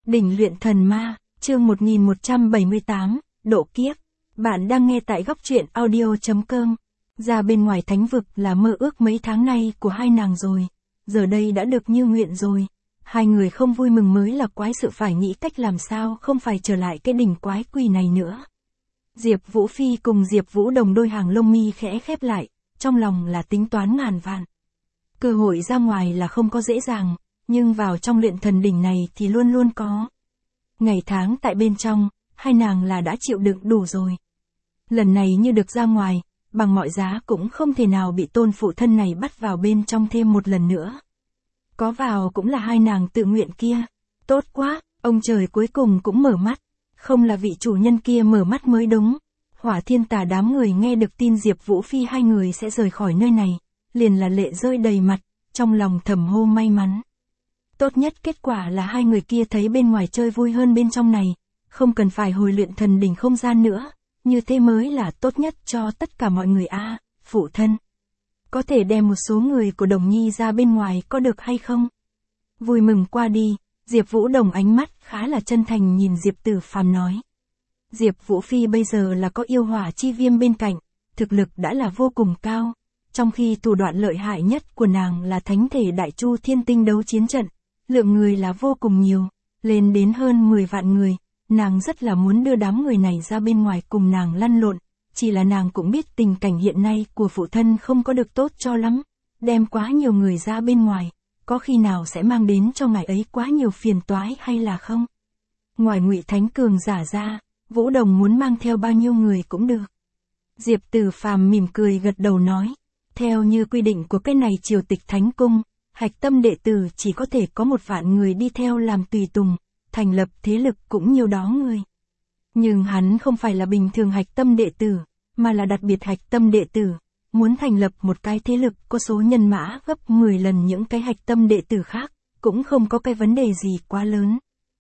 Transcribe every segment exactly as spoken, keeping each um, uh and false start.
Đỉnh luyện thần ma, chương một nghìn một trăm bảy mươi tám, độ kiếp. Bạn đang nghe tại góc truyện audio.com. Ra bên ngoài thánh vực là mơ ước mấy tháng nay của hai nàng rồi. Giờ đây đã được như nguyện rồi. Hai người không vui mừng mới là quái sự, phải nghĩ cách làm sao không phải trở lại cái đỉnh quái quỷ này nữa. Diệp Vũ Phi cùng Diệp Vũ Đồng đôi hàng lông mi khẽ khép lại, trong lòng là tính toán ngàn vạn. Cơ hội ra ngoài là không có dễ dàng, nhưng vào trong luyện thần đỉnh này thì luôn luôn có. Ngày tháng tại bên trong, hai nàng là đã chịu đựng đủ rồi. Lần này như được ra ngoài, bằng mọi giá cũng không thể nào bị tôn phụ thân này bắt vào bên trong thêm một lần nữa. Có vào cũng là hai nàng tự nguyện kia. Tốt quá, ông trời cuối cùng cũng mở mắt. Không là vị chủ nhân kia mở mắt mới đúng. Hỏa Thiên Tà đám người nghe được tin Diệp Vũ Phi hai người sẽ rời khỏi nơi này, liền là lệ rơi đầy mặt, trong lòng thầm hô may mắn. Tốt nhất kết quả là hai người kia thấy bên ngoài chơi vui hơn bên trong này, không cần phải hồi luyện thần đỉnh không gian nữa, như thế mới là tốt nhất cho tất cả mọi người. A, à, phụ thân, có thể đem một số người của Đồng Nhi ra bên ngoài có được hay không? Vui mừng qua đi, Diệp Vũ Đồng ánh mắt khá là chân thành nhìn Diệp Tử Phàm nói. Diệp Vũ Phi bây giờ là có yêu hỏa chi viêm bên cạnh, thực lực đã là vô cùng cao, trong khi thủ đoạn lợi hại nhất của nàng là thánh thể Đại Chu Thiên Tinh đấu chiến trận, lượng người là vô cùng nhiều, lên đến hơn mười vạn người, nàng rất là muốn đưa đám người này ra bên ngoài cùng nàng lăn lộn, chỉ là nàng cũng biết tình cảnh hiện nay của phụ thân không có được tốt cho lắm, đem quá nhiều người ra bên ngoài, có khi nào sẽ mang đến cho ngài ấy quá nhiều phiền toái hay là không? Ngoài Ngụy Thánh cường giả ra, Vũ Đồng muốn mang theo bao nhiêu người cũng được. Diệp Tử Phàm mỉm cười gật đầu nói, theo như quy định của cái này triều tịch thánh cung, hạch tâm đệ tử chỉ có thể có một vạn người đi theo làm tùy tùng, thành lập thế lực cũng nhiều đó người. Nhưng hắn không phải là bình thường hạch tâm đệ tử, mà là đặc biệt hạch tâm đệ tử, muốn thành lập một cái thế lực có số nhân mã gấp mười lần những cái hạch tâm đệ tử khác, cũng không có cái vấn đề gì quá lớn.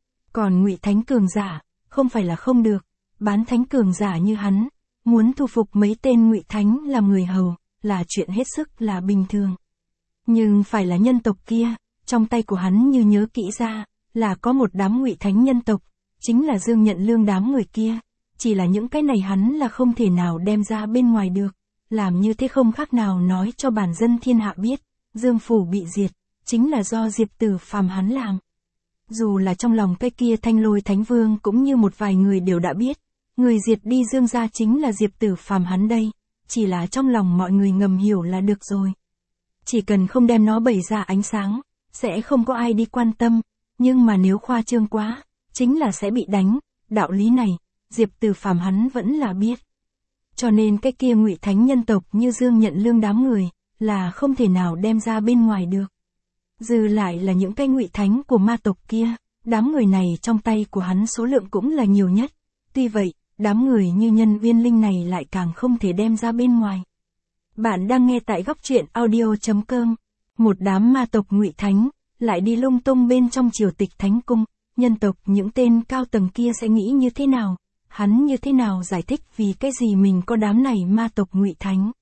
Còn Ngụy Thánh cường giả, không phải là không được, bán thánh cường giả như hắn, muốn thu phục mấy tên Ngụy Thánh làm người hầu, là chuyện hết sức là bình thường. Nhưng phải là nhân tộc kia, trong tay của hắn như nhớ kỹ ra, là có một đám Ngụy Thánh nhân tộc, chính là Dương Nhận Lương đám người kia, chỉ là những cái này hắn là không thể nào đem ra bên ngoài được, làm như thế không khác nào nói cho bản dân thiên hạ biết, Dương phủ bị diệt, chính là do Diệp Tử Phàm hắn làm. Dù là trong lòng cái kia Thanh Lôi Thánh Vương cũng như một vài người đều đã biết, người diệt đi Dương gia chính là Diệp Tử Phàm hắn đây, chỉ là trong lòng mọi người ngầm hiểu là được rồi. Chỉ cần không đem nó bày ra ánh sáng, sẽ không có ai đi quan tâm, nhưng mà nếu khoa trương quá, chính là sẽ bị đánh, đạo lý này, Diệp Tử Phàm hắn vẫn là biết. Cho nên cái kia Ngụy Thánh nhân tộc như Dương Nhận Lương đám người, là không thể nào đem ra bên ngoài được. Dư lại là những cái Ngụy Thánh của ma tộc kia, đám người này trong tay của hắn số lượng cũng là nhiều nhất, tuy vậy, đám người như Nhân Uyên Linh này lại càng không thể đem ra bên ngoài. Bạn đang nghe tại góc truyện audio.com, một đám ma tộc Ngụy Thánh, lại đi lung tung bên trong triều tịch thánh cung, nhân tộc những tên cao tầng kia sẽ nghĩ như thế nào, hắn như thế nào giải thích vì cái gì mình có đám này ma tộc Ngụy Thánh.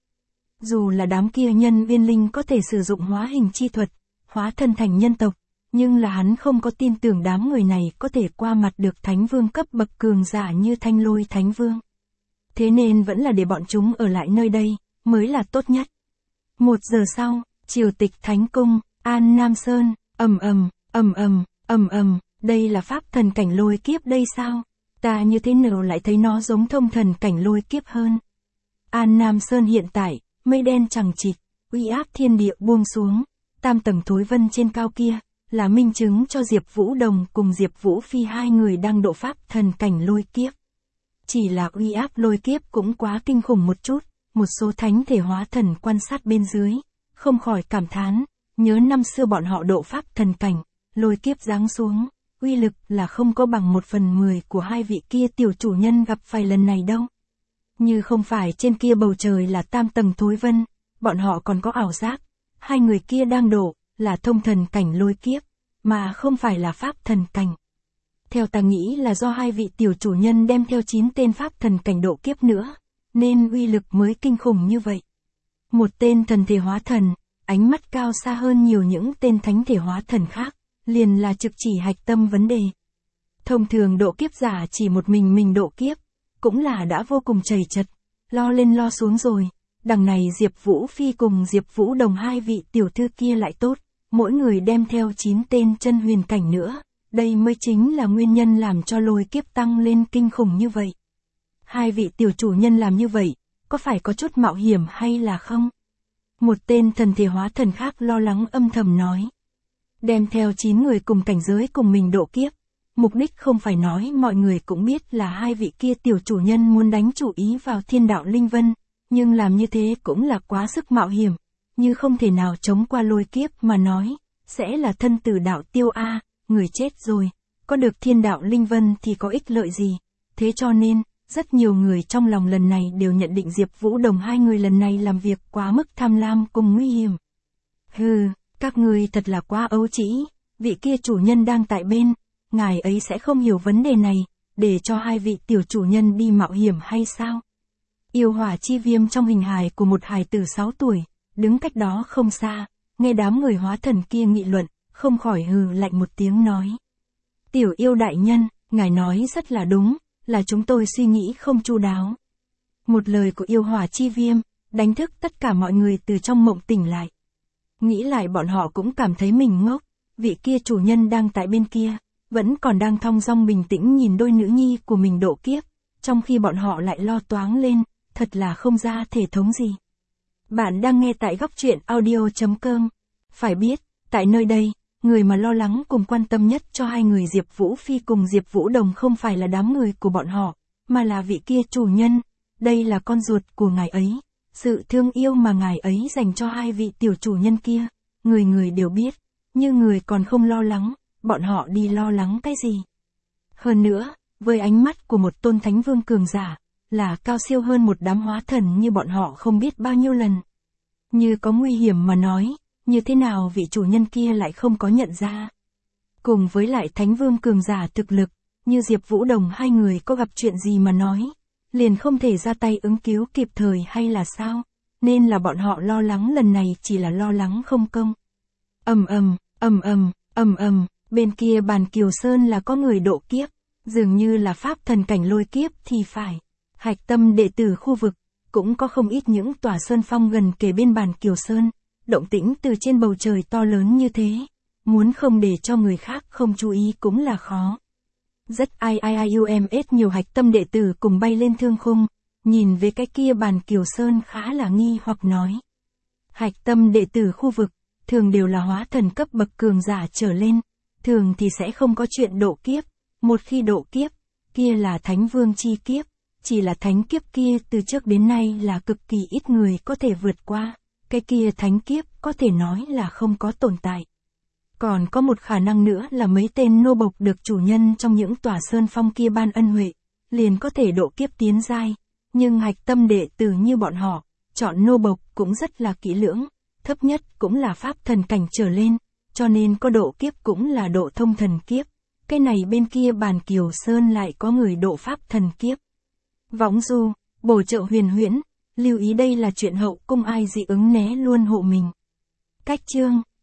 Dù là đám kia Nhân Uyên Linh có thể sử dụng hóa hình chi thuật, hóa thân thành nhân tộc, nhưng là hắn không có tin tưởng đám người này có thể qua mặt được Thánh Vương cấp bậc cường giả như Thanh Lôi Thánh Vương. Thế nên vẫn là để bọn chúng ở lại nơi đây, mới là tốt nhất. Một giờ sau, triều tịch thánh cung, An Nam Sơn, ầm ầm, ầm ầm, ầm ầm, đây là pháp thần cảnh lôi kiếp đây sao? Ta như thế nào lại thấy nó giống thông thần cảnh lôi kiếp hơn? An Nam Sơn hiện tại, mây đen chằng chịt, uy áp thiên địa buông xuống, tam tầng thối vân trên cao kia, là minh chứng cho Diệp Vũ Đồng cùng Diệp Vũ Phi hai người đang độ pháp thần cảnh lôi kiếp. Chỉ là uy áp lôi kiếp cũng quá kinh khủng một chút, một số thánh thể hóa thần quan sát bên dưới, không khỏi cảm thán, nhớ năm xưa bọn họ độ pháp thần cảnh, lôi kiếp giáng xuống, uy lực là không có bằng một phần mười của hai vị kia tiểu chủ nhân gặp phải lần này đâu. Như không phải trên kia bầu trời là tam tầng thối vân, bọn họ còn có ảo giác, hai người kia đang độ, là thông thần cảnh lôi kiếp, mà không phải là pháp thần cảnh. Theo ta nghĩ là do hai vị tiểu chủ nhân đem theo chín tên pháp thần cảnh độ kiếp nữa, nên uy lực mới kinh khủng như vậy. Một tên thần thể hóa thần, ánh mắt cao xa hơn nhiều những tên thánh thể hóa thần khác, liền là trực chỉ hạch tâm vấn đề. Thông thường độ kiếp giả chỉ một mình mình độ kiếp, cũng là đã vô cùng chầy chật, lo lên lo xuống rồi. Đằng này Diệp Vũ Phi cùng Diệp Vũ Đồng hai vị tiểu thư kia lại tốt, mỗi người đem theo chín tên chân huyền cảnh nữa, đây mới chính là nguyên nhân làm cho lôi kiếp tăng lên kinh khủng như vậy. Hai vị tiểu chủ nhân làm như vậy, có phải có chút mạo hiểm hay là không? Một tên thần thể hóa thần khác lo lắng âm thầm nói. Đem theo chín người cùng cảnh giới cùng mình độ kiếp, mục đích không phải nói mọi người cũng biết là hai vị kia tiểu chủ nhân muốn đánh chủ ý vào thiên đạo linh vân, nhưng làm như thế cũng là quá sức mạo hiểm, như không thể nào chống qua lôi kiếp mà nói, sẽ là thân tử đạo tiêu a, người chết rồi, có được thiên đạo linh vân thì có ích lợi gì, thế cho nên, rất nhiều người trong lòng lần này đều nhận định Diệp Vũ Đồng hai người lần này làm việc quá mức tham lam cùng nguy hiểm. Hừ, các người thật là quá ấu trĩ, vị kia chủ nhân đang tại bên, ngài ấy sẽ không hiểu vấn đề này, để cho hai vị tiểu chủ nhân đi mạo hiểm hay sao? Yêu hỏa chi viêm trong hình hài của một hài tử sáu tuổi, đứng cách đó không xa, nghe đám người hóa thần kia nghị luận, không khỏi hừ lạnh một tiếng nói. Tiểu yêu đại nhân, ngài nói rất là đúng, là chúng tôi suy nghĩ không chu đáo. Một lời của yêu hỏa chi viêm, đánh thức tất cả mọi người từ trong mộng tỉnh lại. Nghĩ lại bọn họ cũng cảm thấy mình ngốc, vị kia chủ nhân đang tại bên kia, vẫn còn đang thong dong bình tĩnh nhìn đôi nữ nhi của mình độ kiếp, trong khi bọn họ lại lo toáng lên, thật là không ra thể thống gì. Bạn đang nghe tại góc truyện audio chấm com. Phải biết, tại nơi đây, người mà lo lắng cùng quan tâm nhất cho hai người Diệp Vũ Phi cùng Diệp Vũ Đồng không phải là đám người của bọn họ, mà là vị kia chủ nhân, đây là con ruột của ngài ấy. Sự thương yêu mà ngài ấy dành cho hai vị tiểu chủ nhân kia, người người đều biết, nhưng người còn không lo lắng, bọn họ đi lo lắng cái gì. Hơn nữa, với ánh mắt của một tôn thánh vương cường giả, là cao siêu hơn một đám hóa thần như bọn họ không biết bao nhiêu lần. Như có nguy hiểm mà nói, như thế nào vị chủ nhân kia lại không có nhận ra. Cùng với lại thánh vương cường giả thực lực, như Diệp Vũ Đồng hai người có gặp chuyện gì mà nói, liền không thể ra tay ứng cứu kịp thời hay là sao, nên là bọn họ lo lắng lần này chỉ là lo lắng không công. Ầm ầm, ầm ầm, ầm ầm, bên kia bàn Kiều Sơn là có người độ kiếp, dường như là pháp thần cảnh lôi kiếp thì phải. Hạch tâm đệ tử khu vực, cũng có không ít những tòa sơn phong gần kề bên bàn Kiều Sơn, động tĩnh từ trên bầu trời to lớn như thế, muốn không để cho người khác không chú ý cũng là khó. Rất ai ai ai u em ét nhiều hạch tâm đệ tử cùng bay lên thương khung, nhìn về cái kia bàn Kiều Sơn khá là nghi hoặc nói. Hạch tâm đệ tử khu vực, thường đều là hóa thần cấp bậc cường giả trở lên, thường thì sẽ không có chuyện độ kiếp, một khi độ kiếp, kia là thánh vương chi kiếp, chỉ là thánh kiếp kia từ trước đến nay là cực kỳ ít người có thể vượt qua, cái kia thánh kiếp có thể nói là không có tồn tại. Còn có một khả năng nữa là mấy tên nô bộc được chủ nhân trong những tòa sơn phong kia ban ân huệ, liền có thể độ kiếp tiến giai, nhưng hạch tâm đệ tử như bọn họ, chọn nô bộc cũng rất là kỹ lưỡng, thấp nhất cũng là pháp thần cảnh trở lên, cho nên có độ kiếp cũng là độ thông thần kiếp, cái này bên kia bàn Kiều Sơn lại có người độ pháp thần kiếp. Võng du, bổ trợ huyền huyễn, lưu ý đây là chuyện hậu cung ai dị ứng né luôn hộ mình. Cách chương